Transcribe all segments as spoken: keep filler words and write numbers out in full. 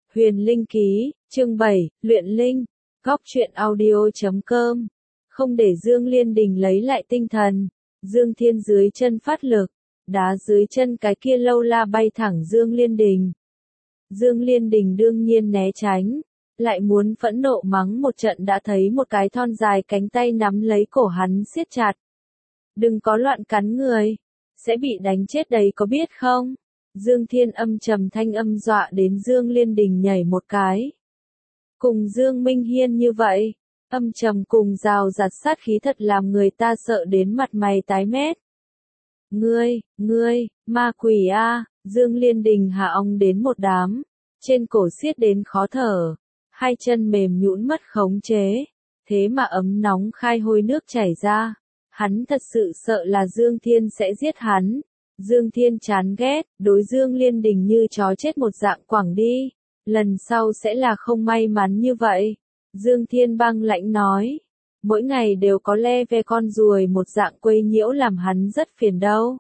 Huyền Linh Ký, chương bảy, Luyện Linh, Góc truyện audio chấm com. Không để Dương Liên Đình lấy lại tinh thần, Dương Thiên dưới chân phát lực, đá dưới chân cái kia lâu la bay thẳng Dương Liên Đình. Dương Liên Đình đương nhiên né tránh, lại muốn phẫn nộ mắng một trận đã thấy một cái thon dài cánh tay nắm lấy cổ hắn siết chặt. Đừng có loạn cắn người, sẽ bị đánh chết đấy có biết không? Dương Thiên âm trầm thanh âm dọa đến Dương Liên Đình nhảy một cái. Cùng Dương Minh Hiên như vậy, âm trầm cùng rào rạt sát khí thật làm người ta sợ đến mặt mày tái mét. Ngươi, ngươi, ma quỷ a! Dương Liên Đình hạ ong đến một đám, trên cổ siết đến khó thở, hai chân mềm nhũn mất khống chế, thế mà ấm nóng khai hôi nước chảy ra. Hắn thật sự sợ là Dương Thiên sẽ giết hắn. Dương Thiên chán ghét, đối Dương Liên Đình như chó chết một dạng quẳng đi, lần sau sẽ là không may mắn như vậy. Dương Thiên băng lãnh nói, mỗi ngày đều có le ve con ruồi một dạng quấy nhiễu làm hắn rất phiền đâu.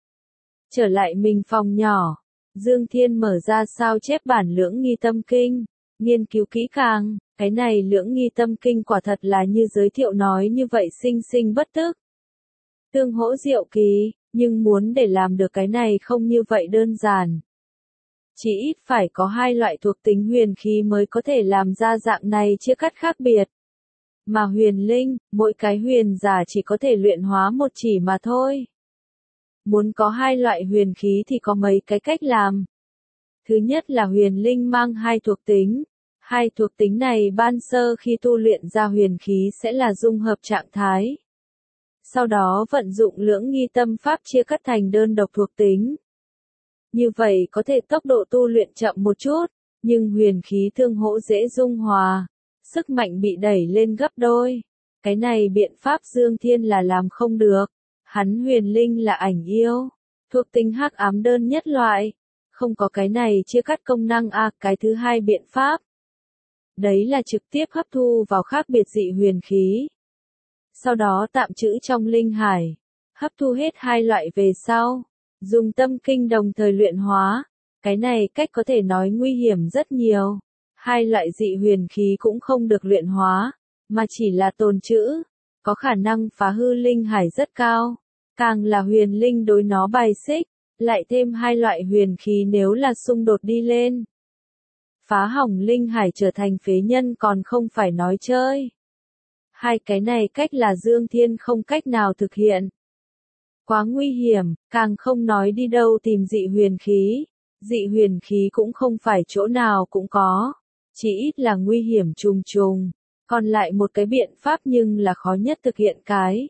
Trở lại mình phòng nhỏ, Dương Thiên mở ra sao chép bản lưỡng nghi tâm kinh, nghiên cứu kỹ càng, cái này lưỡng nghi tâm kinh quả thật là như giới thiệu nói như vậy sinh sinh bất tức. Tương hỗ diệu kỳ. Nhưng muốn để làm được cái này không như vậy đơn giản. Chỉ ít phải có hai loại thuộc tính huyền khí mới có thể làm ra dạng này chia cắt khác biệt. Mà huyền linh, mỗi cái huyền giả chỉ có thể luyện hóa một chỉ mà thôi. Muốn có hai loại huyền khí thì có mấy cái cách làm. Thứ nhất là huyền linh mang hai thuộc tính. Hai thuộc tính này ban sơ khi tu luyện ra huyền khí sẽ là dung hợp trạng thái. Sau đó vận dụng lưỡng nghi tâm pháp chia cắt thành đơn độc thuộc tính. Như vậy có thể tốc độ tu luyện chậm một chút, nhưng huyền khí tương hỗ dễ dung hòa, sức mạnh bị đẩy lên gấp đôi. Cái này biện pháp Dương Thiên là làm không được. Hắn huyền linh là ảnh yêu, thuộc tính hắc ám đơn nhất loại, không có cái này chia cắt công năng a. À, cái thứ hai biện pháp, đấy là trực tiếp hấp thu vào khác biệt dị huyền khí. Sau đó tạm trữ trong linh hải, hấp thu hết hai loại về sau, dùng tâm kinh đồng thời luyện hóa. Cái này cách có thể nói nguy hiểm rất nhiều. Hai loại dị huyền khí cũng không được luyện hóa, mà chỉ là tồn trữ, có khả năng phá hư linh hải rất cao. Càng là huyền linh đối nó bài xích, lại thêm hai loại huyền khí nếu là xung đột đi lên. Phá hỏng linh hải trở thành phế nhân còn không phải nói chơi. Hai cái này cách là Dương Thiên không cách nào thực hiện. Quá nguy hiểm, càng không nói đi đâu tìm dị huyền khí. Dị huyền khí cũng không phải chỗ nào cũng có, chỉ ít là nguy hiểm trùng trùng. Còn lại một cái biện pháp nhưng là khó nhất thực hiện cái.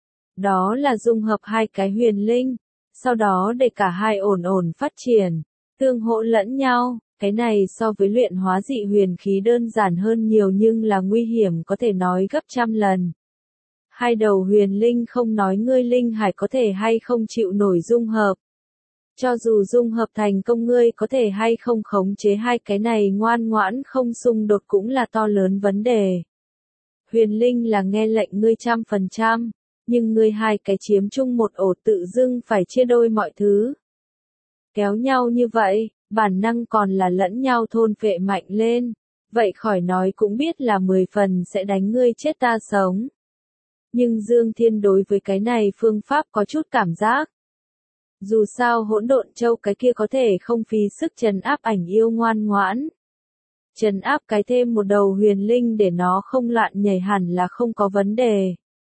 Đó là dung hợp hai cái huyền linh, sau đó để cả hai ổn ổn phát triển, tương hỗ lẫn nhau. Cái này so với luyện hóa dị huyền khí đơn giản hơn nhiều nhưng là nguy hiểm có thể nói gấp trăm lần. Hai đầu huyền linh không nói ngươi linh hải có thể hay không chịu nổi dung hợp. Cho dù dung hợp thành công ngươi có thể hay không khống chế hai cái này ngoan ngoãn không xung đột cũng là to lớn vấn đề. Huyền linh là nghe lệnh ngươi trăm phần trăm, nhưng ngươi hai cái chiếm chung một ổ tự dưng phải chia đôi mọi thứ. Kéo nhau như vậy, bản năng còn là lẫn nhau thôn phệ mạnh lên, vậy khỏi nói cũng biết là mười phần sẽ đánh ngươi chết ta sống. Nhưng Dương Thiên đối với cái này phương pháp có chút cảm giác. Dù sao hỗn độn châu cái kia có thể không phí sức trấn áp ảnh yêu ngoan ngoãn. Trấn áp cái thêm một đầu huyền linh để nó không loạn nhảy hẳn là không có vấn đề.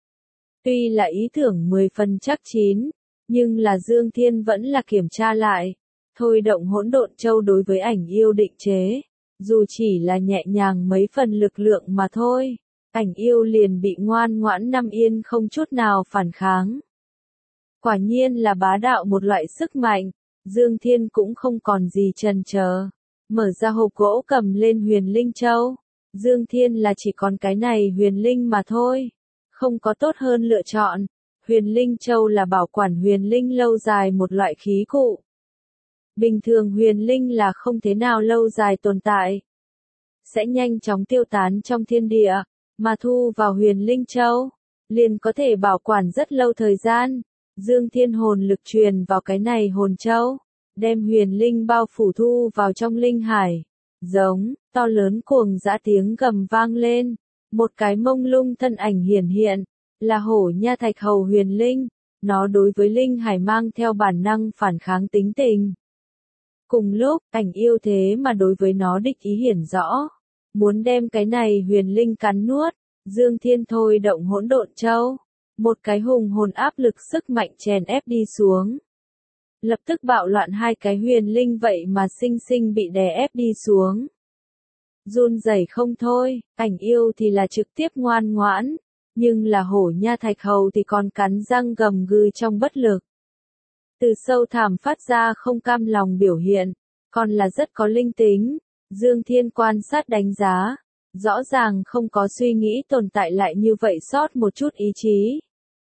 Tuy là ý tưởng mười phần chắc chín, nhưng là Dương Thiên vẫn là kiểm tra lại. Thôi động hỗn độn châu đối với ảnh yêu định chế, dù chỉ là nhẹ nhàng mấy phần lực lượng mà thôi, ảnh yêu liền bị ngoan ngoãn nằm yên không chút nào phản kháng. Quả nhiên là bá đạo một loại sức mạnh, Dương Thiên cũng không còn gì chần chờ, mở ra hộp gỗ cầm lên huyền linh châu. Dương Thiên là chỉ còn cái này huyền linh mà thôi, không có tốt hơn lựa chọn. Huyền linh châu là bảo quản huyền linh lâu dài một loại khí cụ. Bình thường huyền linh là không thế nào lâu dài tồn tại, sẽ nhanh chóng tiêu tán trong thiên địa, mà thu vào huyền linh châu, liền có thể bảo quản rất lâu thời gian. Dương Thiên hồn lực truyền vào cái này hồn châu, đem huyền linh bao phủ thu vào trong linh hải, Giống, to lớn cuồng dã tiếng gầm vang lên, một cái mông lung thân ảnh hiển hiện, là Hổ Nha Thạch Hầu Huyền Linh, nó đối với Linh Hải mang theo bản năng phản kháng tính tình. Cùng lúc, ảnh yêu thế mà đối với nó địch ý hiển rõ, muốn đem cái này Huyền Linh cắn nuốt. Dương Thiên thôi động Hỗn Độn Châu, một cái hùng hồn áp lực sức mạnh chèn ép đi xuống. Lập tức bạo loạn hai cái Huyền Linh vậy mà sinh sinh bị đè ép đi xuống. Run rẩy không thôi, ảnh yêu thì là trực tiếp ngoan ngoãn, nhưng là Hổ Nha Thạch Hầu thì còn cắn răng gầm gừ trong bất lực. Từ sâu thẳm phát ra không cam lòng biểu hiện, còn là rất có linh tính. Dương Thiên quan sát đánh giá, rõ ràng không có suy nghĩ tồn tại lại như vậy sót một chút ý chí.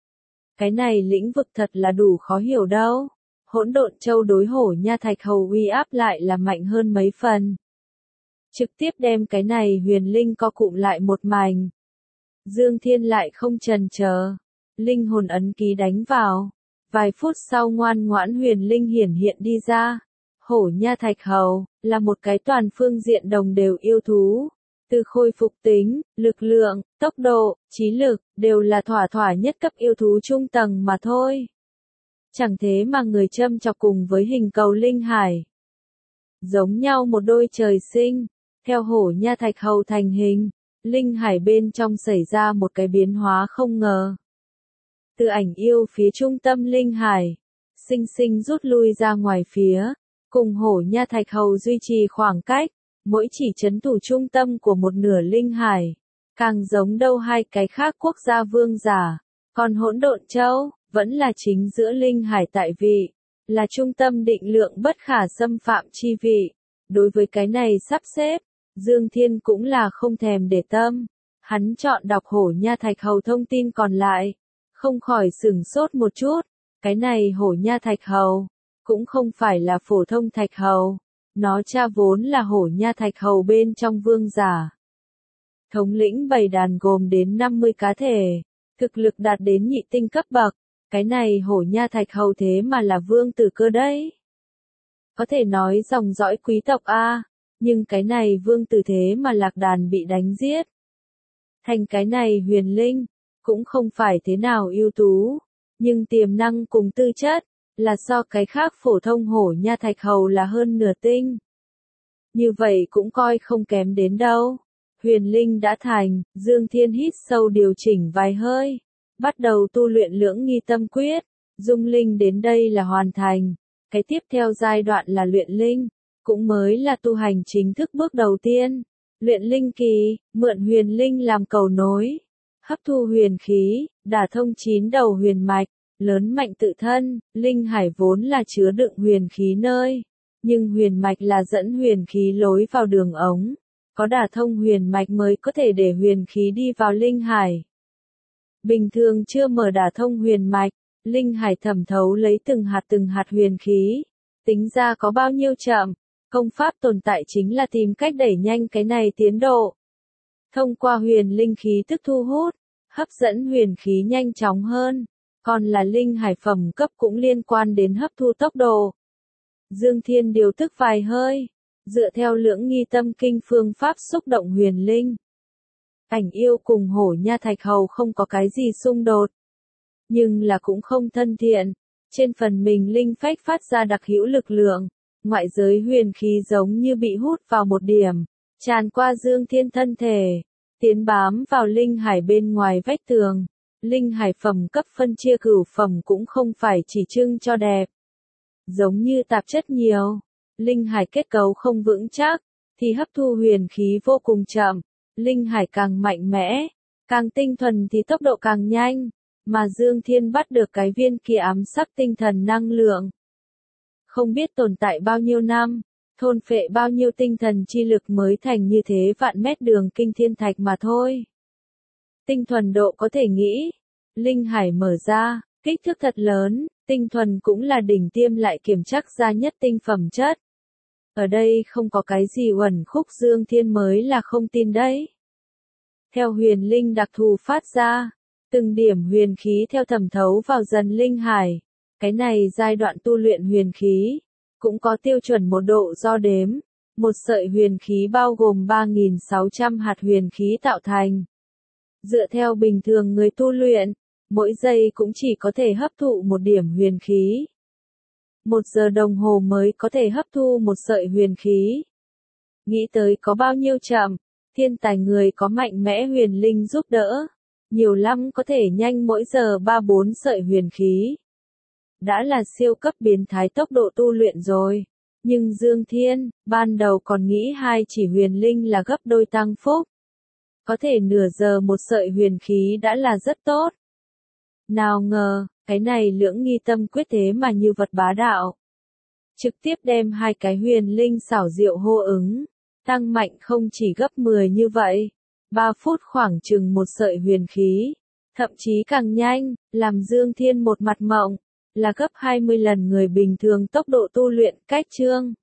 Cái này lĩnh vực thật là đủ khó hiểu đâu. Hỗn Độn Châu đối Hổ Nha Thạch Hầu uy áp lại là mạnh hơn mấy phần. Trực tiếp đem cái này Huyền Linh co cụm lại một mảnh. Dương Thiên lại không chần chờ, linh hồn ấn ký đánh vào. Vài phút sau ngoan ngoãn Huyền Linh hiển hiện đi ra. Hổ Nha Thạch Hầu là một cái toàn phương diện đồng đều yêu thú. Từ khôi phục tính, lực lượng, tốc độ, trí lực, đều là thỏa thỏa nhất cấp yêu thú trung tầng mà thôi. Chẳng thế mà người châm chọc cùng với hình cầu Linh Hải. Giống nhau một đôi trời sinh, theo Hổ Nha Thạch Hầu thành hình, Linh Hải bên trong xảy ra một cái biến hóa không ngờ. Từ ảnh yêu phía trung tâm Linh Hải, sinh sinh rút lui ra ngoài phía, cùng Hổ Nha Thạch Hầu duy trì khoảng cách. Mỗi chỉ trấn thủ trung tâm của một nửa Linh Hải, càng giống đâu hai cái khác quốc gia vương giả, còn Hỗn Độn Châu, vẫn là chính giữa Linh Hải tại vị, là trung tâm định lượng bất khả xâm phạm chi vị. Đối với cái này sắp xếp, Dương Thiên cũng là không thèm để tâm, hắn chọn đọc Hổ Nha Thạch Hầu thông tin còn lại, không khỏi sửng sốt một chút, cái này Hổ Nha Thạch Hầu, cũng không phải là phổ thông Thạch Hầu. Nó cha vốn là Hổ Nha Thạch Hầu bên trong vương giả. Thống lĩnh bầy đàn gồm đến năm mươi cá thể, thực lực đạt đến nhị tinh cấp bậc, cái này Hổ Nha Thạch Hầu thế mà là vương tử cơ đấy. Có thể nói dòng dõi quý tộc a, nhưng cái này vương tử thế mà lạc đàn bị đánh giết. Thành cái này Huyền Linh, cũng không phải thế nào ưu tú, nhưng tiềm năng cùng tư chất, là so cái khác phổ thông Hổ Nha Thạch Hầu là hơn nửa tinh. Như vậy cũng coi không kém đến đâu. Huyền Linh đã thành, Dương Thiên hít sâu điều chỉnh vài hơi, bắt đầu tu luyện Lưỡng Nghi Tâm Quyết. Dung Linh đến đây là hoàn thành, cái tiếp theo giai đoạn là luyện linh, cũng mới là tu hành chính thức bước đầu tiên. Luyện linh kỳ, mượn Huyền Linh làm cầu nối, hấp thu huyền khí, đả thông chín đầu huyền mạch. Lớn mạnh tự thân, Linh Hải vốn là chứa đựng huyền khí nơi, nhưng huyền mạch là dẫn huyền khí lối vào đường ống, có đả thông huyền mạch mới có thể để huyền khí đi vào Linh Hải. Bình thường chưa mở đả thông huyền mạch, Linh Hải thẩm thấu lấy từng hạt từng hạt huyền khí, tính ra có bao nhiêu chậm, công pháp tồn tại chính là tìm cách đẩy nhanh cái này tiến độ. Thông qua huyền linh khí tức thu hút, hấp dẫn huyền khí nhanh chóng hơn. Còn là Linh Hải phẩm cấp cũng liên quan đến hấp thu tốc độ. Dương Thiên điều tức vài hơi, dựa theo Lưỡng Nghi Tâm Kinh phương pháp xúc động huyền linh. Ảnh yêu cùng Hổ Nha Thạch Hầu không có cái gì xung đột, nhưng là cũng không thân thiện. Trên phần mình linh phách phát ra đặc hữu lực lượng, ngoại giới huyền khí giống như bị hút vào một điểm, tràn qua Dương Thiên thân thể, tiến bám vào Linh Hải bên ngoài vách tường. Linh Hải phẩm cấp phân chia cửu phẩm cũng không phải chỉ trưng cho đẹp. Giống như tạp chất nhiều, Linh Hải kết cấu không vững chắc, thì hấp thu huyền khí vô cùng chậm. Linh Hải càng mạnh mẽ, càng tinh thuần thì tốc độ càng nhanh, mà Dương Thiên bắt được cái viên kia ám sắc tinh thần năng lượng. Không biết tồn tại bao nhiêu năm, thôn phệ bao nhiêu tinh thần chi lực mới thành như thế vạn mét đường kinh thiên thạch mà thôi. Tinh thuần độ có thể nghĩ, Linh Hải mở ra, kích thước thật lớn, tinh thuần cũng là đỉnh tiêm lại kiểm chắc ra nhất tinh phẩm chất. Ở đây không có cái gì uẩn khúc Dương Thiên mới là không tin đấy. Theo huyền linh đặc thù phát ra, từng điểm huyền khí theo thẩm thấu vào dần Linh Hải. Cái này giai đoạn tu luyện huyền khí, cũng có tiêu chuẩn một độ do đếm, Một sợi huyền khí bao gồm ba nghìn sáu trăm hạt huyền khí tạo thành. Dựa theo bình thường người tu luyện, mỗi giây cũng chỉ có thể hấp thụ một điểm huyền khí. Một giờ đồng hồ mới có thể hấp thu một sợi huyền khí. Nghĩ tới có bao nhiêu chậm, thiên tài người có mạnh mẽ huyền linh giúp đỡ. Nhiều lắm có thể nhanh mỗi giờ ba bốn sợi huyền khí. Đã là siêu cấp biến thái tốc độ tu luyện rồi. Nhưng Dương Thiên, ban đầu còn nghĩ hai chỉ huyền linh là gấp đôi tăng phúc. Có thể nửa giờ một sợi huyền khí đã là rất tốt. Nào ngờ, cái này lưỡng nghi tâm quyết thế mà như vật bá đạo. Trực tiếp đem hai cái huyền linh xảo diệu hô ứng, tăng mạnh không chỉ gấp mười như vậy. ba phút khoảng chừng một sợi huyền khí, thậm chí càng nhanh, làm Dương Thiên một mặt mộng, là gấp hai mươi lần người bình thường tốc độ tu luyện cách chương.